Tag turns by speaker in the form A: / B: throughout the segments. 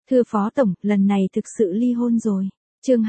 A: Thưa Phó Tổng, lần này thực sự ly hôn rồi. Chương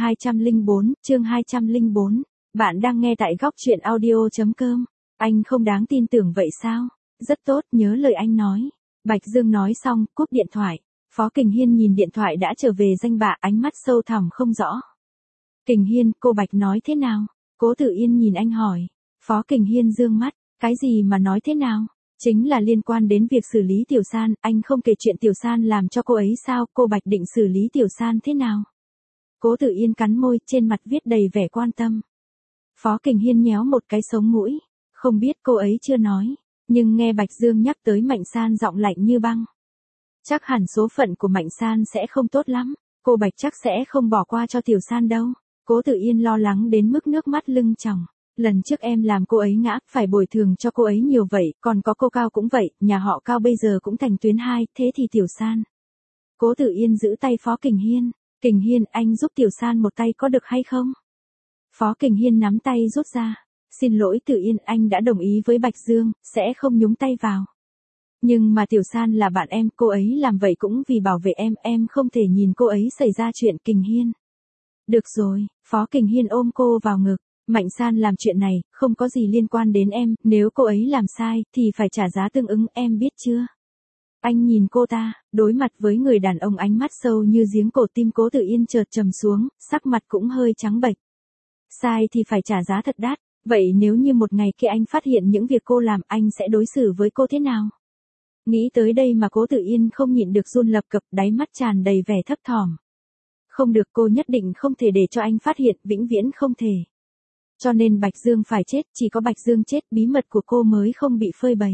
A: 204. Bạn đang nghe tại góc truyện audio.com. Anh không đáng tin tưởng vậy sao? Rất tốt, nhớ lời anh nói. Bạch Dương nói xong, cúp điện thoại. Phó Kình Hiên nhìn điện thoại đã trở về danh bạ, ánh mắt sâu thẳm không rõ. Kình Hiên, cô Bạch nói thế nào? Cố Tử Yên nhìn anh hỏi. Phó Kình Hiên dương mắt, cái gì mà nói thế nào? Chính là liên quan đến việc xử lý Tiểu San, anh không kể chuyện Tiểu San làm cho cô ấy sao, cô Bạch định xử lý Tiểu San thế nào? Cố Tử Yên cắn môi, trên mặt viết đầy vẻ quan tâm. Phó Kình Hiên nhéo một cái sống mũi, không biết cô ấy chưa nói, nhưng nghe Bạch Dương nhắc tới Mạnh San giọng lạnh như băng. Chắc hẳn số phận của Mạnh San sẽ không tốt lắm, cô Bạch chắc sẽ không bỏ qua cho Tiểu San đâu. Cố Tử Yên lo lắng đến mức nước mắt lưng tròng. Lần trước em làm cô ấy ngã, phải bồi thường cho cô ấy nhiều vậy, còn có cô Cao cũng vậy, nhà họ Cao bây giờ cũng thành tuyến 2, thế thì Tiểu San. Cố Tử Yên giữ tay Phó Kình Hiên. Kình Hiên, anh giúp Tiểu San một tay có được hay không? Phó Kình Hiên nắm tay rút ra. Xin lỗi Tử Yên, anh đã đồng ý với Bạch Dương, sẽ không nhúng tay vào. Nhưng mà Tiểu San là bạn em, cô ấy làm vậy cũng vì bảo vệ em không thể nhìn cô ấy xảy ra chuyện. Kình Hiên. Được rồi, Phó Kình Hiên ôm cô vào ngực. Mạnh San làm chuyện này, không có gì liên quan đến em, nếu cô ấy làm sai, thì phải trả giá tương ứng, em biết chưa? Anh nhìn cô ta, đối mặt với người đàn ông ánh mắt sâu như giếng cổ, tim Cố Tử Yên chợt trầm xuống, sắc mặt cũng hơi trắng bệch. Sai thì phải trả giá thật đắt, vậy nếu như một ngày kia anh phát hiện những việc cô làm, anh sẽ đối xử với cô thế nào? Nghĩ tới đây mà Cố Tử Yên không nhịn được run lập cập, đáy mắt tràn đầy vẻ thấp thỏm. Không được, cô nhất định không thể để cho anh phát hiện, vĩnh viễn không thể. Cho nên Bạch Dương phải chết, chỉ có Bạch Dương chết, bí mật của cô mới không bị phơi bày.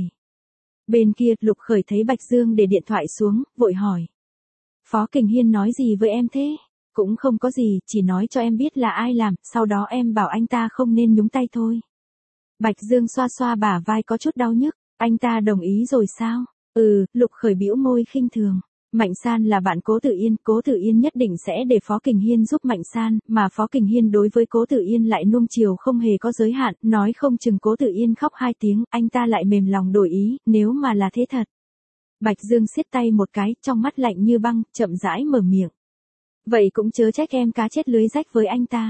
A: Bên kia, Lục Khởi thấy Bạch Dương để điện thoại xuống, vội hỏi. Phó Kình Hiên nói gì với em thế? Cũng không có gì, chỉ nói cho em biết là ai làm, sau đó em bảo anh ta không nên nhúng tay thôi. Bạch Dương xoa xoa bả vai có chút đau nhức, anh ta đồng ý rồi sao? Lục Khởi bĩu môi khinh thường. Mạnh San là bạn Cố Tử Yên nhất định sẽ để Phó Kình Hiên giúp Mạnh San, mà Phó Kình Hiên đối với Cố Tử Yên lại nuông chiều không hề có giới hạn, nói không chừng Cố Tử Yên khóc 2 tiếng, anh ta lại mềm lòng đổi ý, nếu mà là thế thật. Bạch Dương siết tay một cái, trong mắt lạnh như băng, chậm rãi mở miệng. Vậy cũng chớ trách em cá chết lưới rách với anh ta.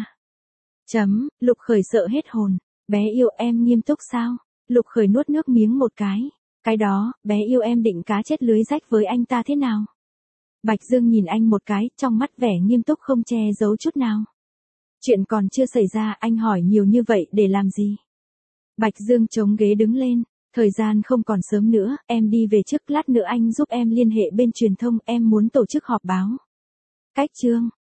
A: Lục Khởi sợ hết hồn. Bé yêu, em nghiêm túc sao? Lục Khởi nuốt nước miếng một cái. Cái đó, bé yêu, em định cá chết lưới rách với anh ta thế nào? Bạch Dương nhìn anh một cái, trong mắt vẻ nghiêm túc không che giấu chút nào. Chuyện còn chưa xảy ra, anh hỏi nhiều như vậy để làm gì? Bạch Dương chống ghế đứng lên. Thời gian không còn sớm nữa, em đi về trước, lát nữa anh giúp em liên hệ bên truyền thông, em muốn tổ chức họp báo. Cách chương.